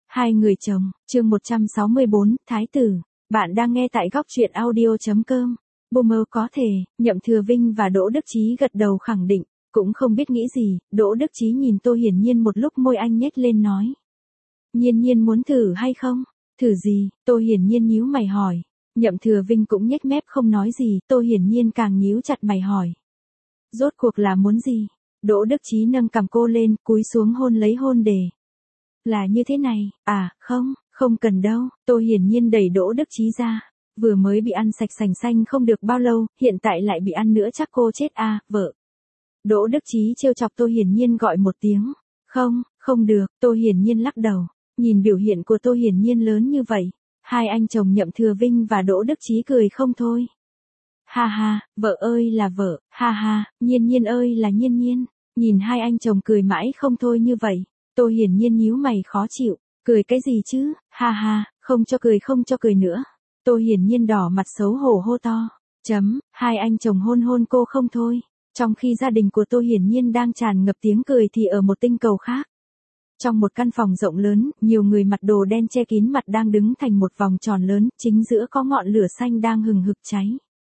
Hai người chồng, chương 164, Thái tử. Bạn đang nghe tại góc truyện audio.com. Boomer có thể, Nhậm Thừa Vinh và Đỗ Đức Chí gật đầu khẳng định, cũng không biết nghĩ gì, Đỗ Đức Chí nhìn Tô Hiển Nhiên một lúc môi anh nhếch lên nói. Nhiên Nhiên muốn thử hay không? Thử gì? Tô Hiển Nhiên nhíu mày hỏi. Nhậm Thừa Vinh cũng nhếch mép không nói gì, Tô Hiển Nhiên càng nhíu chặt mày hỏi. Rốt cuộc là muốn gì? Đỗ Đức Chí nâng cằm cô lên, cúi xuống hôn lấy hôn đề. Là như thế này, không cần đâu, Tô Hiển Nhiên đẩy Đỗ Đức Chí ra. Vừa mới bị ăn sạch sành xanh không được bao lâu, hiện tại lại bị ăn nữa chắc cô chết vợ. Đỗ Đức Chí trêu chọc Tô Hiển Nhiên gọi một tiếng. Không được, Tô Hiển Nhiên lắc đầu. Nhìn biểu hiện của Tô Hiển Nhiên lớn như vậy, hai anh chồng Nhậm Thừa Vinh và Đỗ Đức Chí cười không thôi. Ha ha, vợ ơi là vợ, ha ha, Nhiên Nhiên ơi là Nhiên Nhiên. Nhìn hai anh chồng cười mãi không thôi như vậy, Tô Hiển Nhiên nhíu mày khó chịu, cười cái gì chứ, ha ha, không cho cười nữa. Tô Hiển Nhiên đỏ mặt xấu hổ hô to, hai anh chồng hôn hôn cô không thôi. Trong khi gia đình của Tô Hiển Nhiên đang tràn ngập tiếng cười thì ở một tinh cầu khác. Trong một căn phòng rộng lớn, nhiều người mặc đồ đen che kín mặt đang đứng thành một vòng tròn lớn, chính giữa có ngọn lửa xanh đang hừng hực cháy.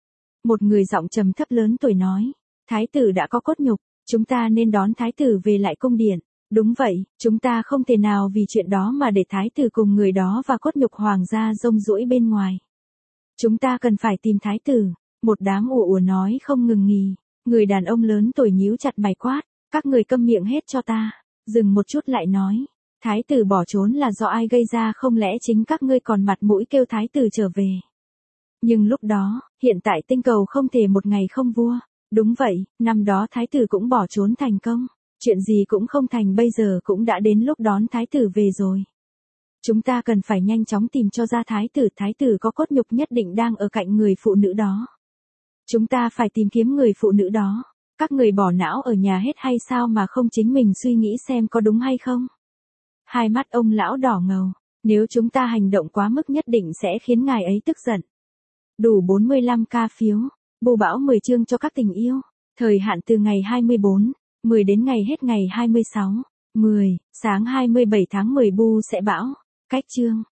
Một người giọng trầm thấp lớn tuổi nói, Thái tử đã có cốt nhục, chúng ta nên đón Thái tử về lại cung điện. Đúng vậy, chúng ta không thể nào vì chuyện đó mà để Thái tử cùng người đó và cốt nhục hoàng gia rông rũi bên ngoài. Chúng ta cần phải tìm Thái tử, một đám ùa nói không ngừng nghỉ. Người đàn ông lớn tuổi nhíu chặt mày quát, các người câm miệng hết cho ta. Dừng một chút lại nói, Thái tử bỏ trốn là do ai gây ra không lẽ chính các ngươi còn mặt mũi kêu Thái tử trở về. Nhưng lúc đó, hiện tại tinh cầu không thể một ngày không vua. Đúng vậy, năm đó Thái tử cũng bỏ trốn thành công. Chuyện gì cũng không thành bây giờ cũng đã đến lúc đón Thái tử về rồi. Chúng ta cần phải nhanh chóng tìm cho ra Thái tử có cốt nhục nhất định đang ở cạnh người phụ nữ đó. Chúng ta phải tìm kiếm người phụ nữ đó. Các người bỏ não ở nhà hết hay sao mà không chính mình suy nghĩ xem có đúng hay không? Hai mắt ông lão đỏ ngầu, nếu chúng ta hành động quá mức nhất định sẽ khiến ngài ấy tức giận. Đủ 45k phiếu, bù bão 10 chương cho các tình yêu, thời hạn từ ngày 24/10 đến ngày hết ngày 26/10, sáng 27 tháng 10 bu sẽ bão, cách chương.